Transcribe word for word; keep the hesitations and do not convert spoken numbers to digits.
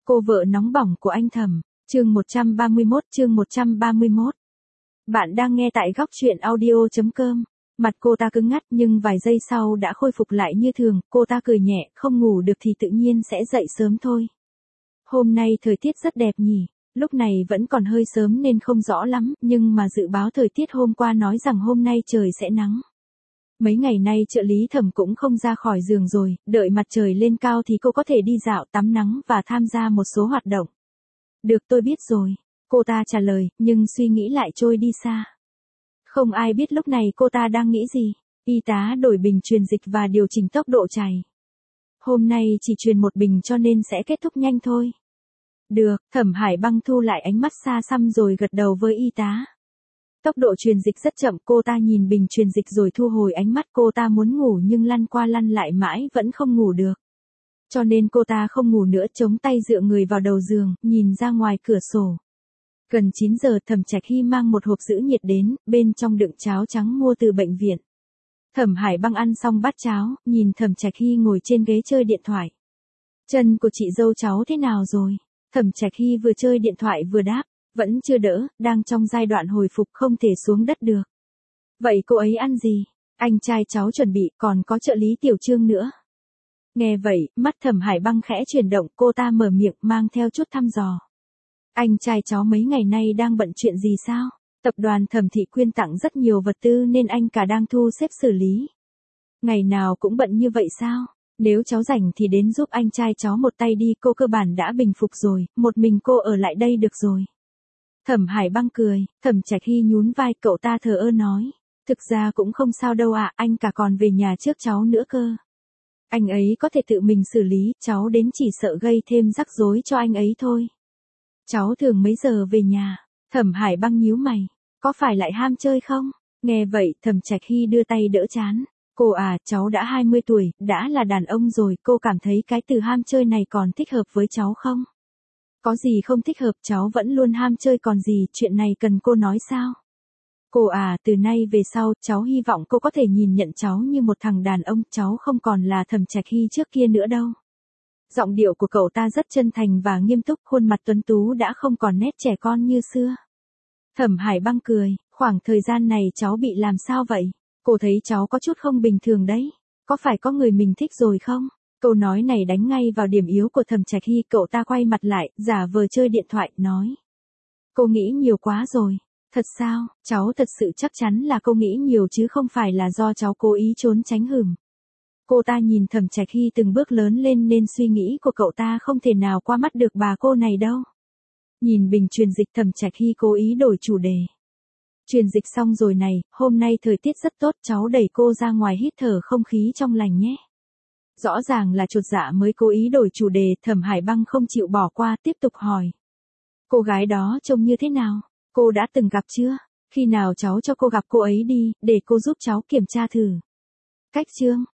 Cô vợ nóng bỏng của anh Thẩm, chương một trăm ba mươi mốt, chương một trăm ba mươi mốt. Bạn đang nghe tại góc truyện audio chấm com. Mặt cô ta cứng ngắt nhưng vài giây sau đã khôi phục lại như thường, cô ta cười nhẹ, không ngủ được thì tự nhiên sẽ dậy sớm thôi. Hôm nay thời tiết rất đẹp nhỉ, lúc này vẫn còn hơi sớm nên không rõ lắm, nhưng mà dự báo thời tiết hôm qua nói rằng hôm nay trời sẽ nắng. Mấy ngày nay trợ lý Thẩm cũng không ra khỏi giường rồi, đợi mặt trời lên cao thì cô có thể đi dạo tắm nắng và tham gia một số hoạt động. Được, tôi biết rồi, cô ta trả lời, nhưng suy nghĩ lại trôi đi xa. Không ai biết lúc này cô ta đang nghĩ gì. Y tá đổi bình truyền dịch và điều chỉnh tốc độ chảy. Hôm nay chỉ truyền một bình cho nên sẽ kết thúc nhanh thôi. Được, Thẩm Hải Băng thu lại ánh mắt xa xăm rồi gật đầu với y tá. Tốc độ truyền dịch rất chậm, cô ta nhìn bình truyền dịch rồi thu hồi ánh mắt, cô ta muốn ngủ nhưng lăn qua lăn lại mãi vẫn không ngủ được. Cho nên cô ta không ngủ nữa, chống tay dựa người vào đầu giường, nhìn ra ngoài cửa sổ. Gần chín giờ Thẩm Trạch Hy mang một hộp giữ nhiệt đến, bên trong đựng cháo trắng mua từ bệnh viện. Thẩm Hải Băng ăn xong bát cháo, nhìn Thẩm Trạch Hy ngồi trên ghế chơi điện thoại. Chân của chị dâu cháu thế nào rồi? Thẩm Trạch Hy vừa chơi điện thoại vừa đáp, vẫn chưa đỡ, đang trong giai đoạn hồi phục không thể xuống đất được. Vậy cô ấy ăn gì? Anh trai cháu chuẩn bị, còn có trợ lý Tiểu Trương nữa. Nghe vậy, mắt Thẩm Hải Băng khẽ chuyển động, cô ta mở miệng mang theo chút thăm dò. Anh trai cháu mấy ngày nay đang bận chuyện gì sao? Tập đoàn Thẩm Thị Quyên tặng rất nhiều vật tư nên anh cả đang thu xếp xử lý. Ngày nào cũng bận như vậy sao? Nếu cháu rảnh thì đến giúp anh trai cháu một tay đi, cô cơ bản đã bình phục rồi, một mình cô ở lại đây được rồi. Thẩm Hải Băng cười, Thẩm Trạch Hy nhún vai, cậu ta thờ ơ nói. Thực ra cũng không sao đâu ạ, à, anh cả còn về nhà trước cháu nữa cơ. Anh ấy có thể tự mình xử lý, cháu đến chỉ sợ gây thêm rắc rối cho anh ấy thôi. Cháu thường mấy giờ về nhà? Thẩm Hải Băng nhíu mày, có phải lại ham chơi không? Nghe vậy, Thẩm Trạch Hy đưa tay đỡ trán. Cô à, cháu đã hai mươi tuổi, đã là đàn ông rồi, cô cảm thấy cái từ ham chơi này còn thích hợp với cháu không? Có gì không thích hợp, cháu vẫn luôn ham chơi còn gì, chuyện này cần cô nói sao? Cô à, từ nay về sau, cháu hy vọng cô có thể nhìn nhận cháu như một thằng đàn ông, cháu không còn là Thẩm Trạch Hy trước kia nữa đâu. Giọng điệu của cậu ta rất chân thành và nghiêm túc, khuôn mặt tuấn tú đã không còn nét trẻ con như xưa. Thẩm Hải Băng cười, khoảng thời gian này cháu bị làm sao vậy? Cô thấy cháu có chút không bình thường đấy. Có phải có người mình thích rồi không? Câu nói này đánh ngay vào điểm yếu của Thẩm Trạch Hy, cậu ta quay mặt lại, giả vờ chơi điện thoại, nói. Cô nghĩ nhiều quá rồi. Thật sao, cháu thật sự chắc chắn là cô nghĩ nhiều chứ không phải là do cháu cố ý trốn tránh hửm. Cô ta nhìn Thẩm Trạch Hy từng bước lớn lên nên suy nghĩ của cậu ta không thể nào qua mắt được bà cô này đâu. Nhìn bình truyền dịch, Thẩm Trạch Hy cố ý đổi chủ đề. Truyền dịch xong rồi này, hôm nay thời tiết rất tốt, cháu đẩy cô ra ngoài hít thở không khí trong lành nhé. Rõ ràng là chột dạ mới cố ý đổi chủ đề, Thẩm Hải Băng không chịu bỏ qua, tiếp tục hỏi. Cô gái đó trông như thế nào? Cô đã từng gặp chưa? Khi nào cháu cho cô gặp cô ấy đi, để cô giúp cháu kiểm tra thử. Cách chương,